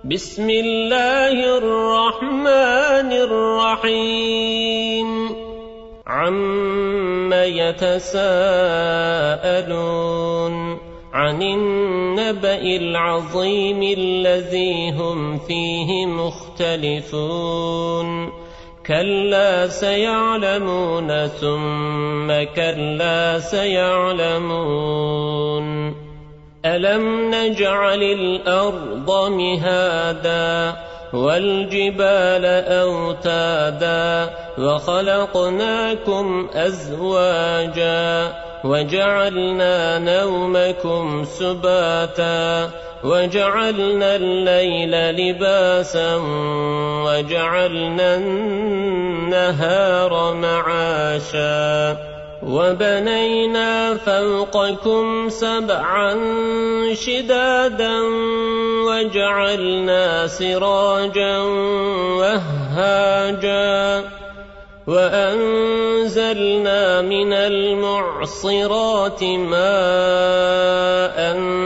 بسم الله الرحمن الرحيم عم يتساءلون عن النبأ العظيم الذي هم فيه مختلفون كلا سيعلمون ثم كلا سيعلمون ألم نجعل الأرض مهادا والجبال أوتادا وخلقناكم أزواجا وجعلنا نومكم سباتا وجعلنا الليل لباسا وجعلنا النهار معاشا وبنينا فوقكم سبعا شدادا وجعلنا سراجا وهاجا وأنزلنا من المعصرات ماء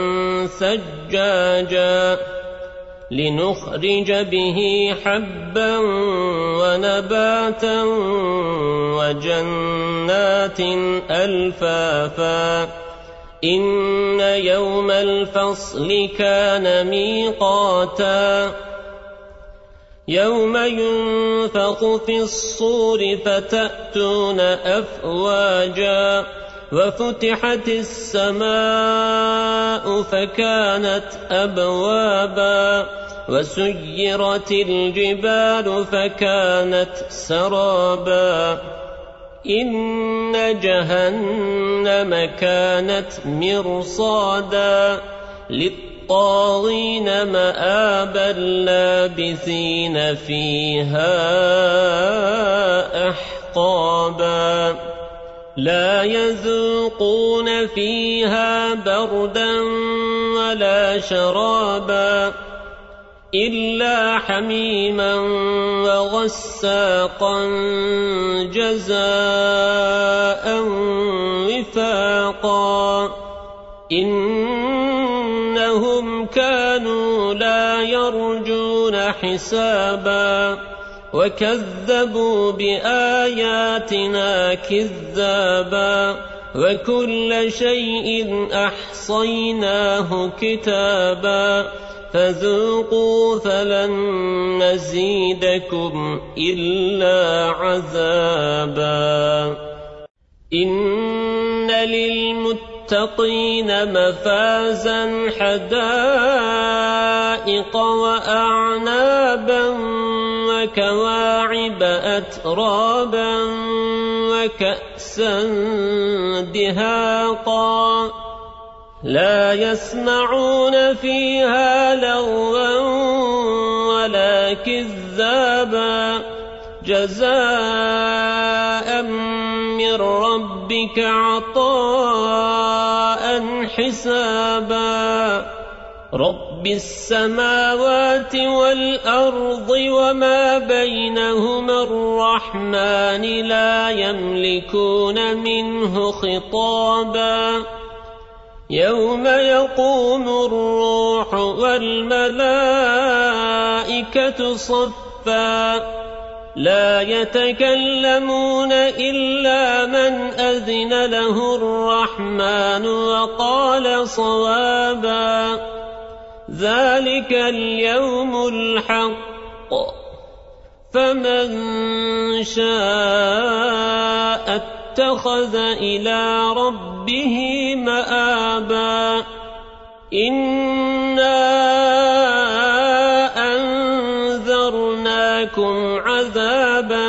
ثجاجا لنخرج به حبا ونباتا وجنات ألفافا إن يوم الفصل كان ميقاتا يوم ينفخ في الصور فتأتون أفواجا وفتحت السماء فكانت أبوابا وسيرت الجبال فكانت سرابا إن جهنم كانت مرصادا للطاغين مآبا لابثين فيها أحقابا لا يذوقون فيها بردا ولا شرابا إلا حميما وغساقا جزاء وفاقا إنهم كانوا لا يرجون حسابا وكذبوا بآياتنا كذابا وكل شيء أحصيناه كتابا فذوقوا فلن نزيدكم إلا عذابا إن للمتقين مفازا حدائق وأعنابا وكواعب أترابا وكأسا دهاقا لا يسمعون فيها لغوا ولا كذابا جزاء من ربك عطاء حسابا رب السماوات والأرض وما بينهما الرحمن لا يملكون منه خطابا يوم يقوم الروح والملائكة صفا لا يتكلمون إلا من أذن له الرحمن وقال صوابا ذلك اليوم الحق فمن شاء اتخذ إلى ربه مآبا إنا أنذرناكم عذابا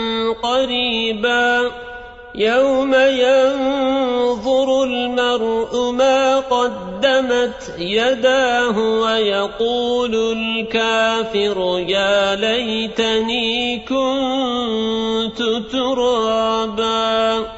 قريبا يوم ينظر المرء ما قدمت يداه ويقول الكافر يا ليتني كنت ترابا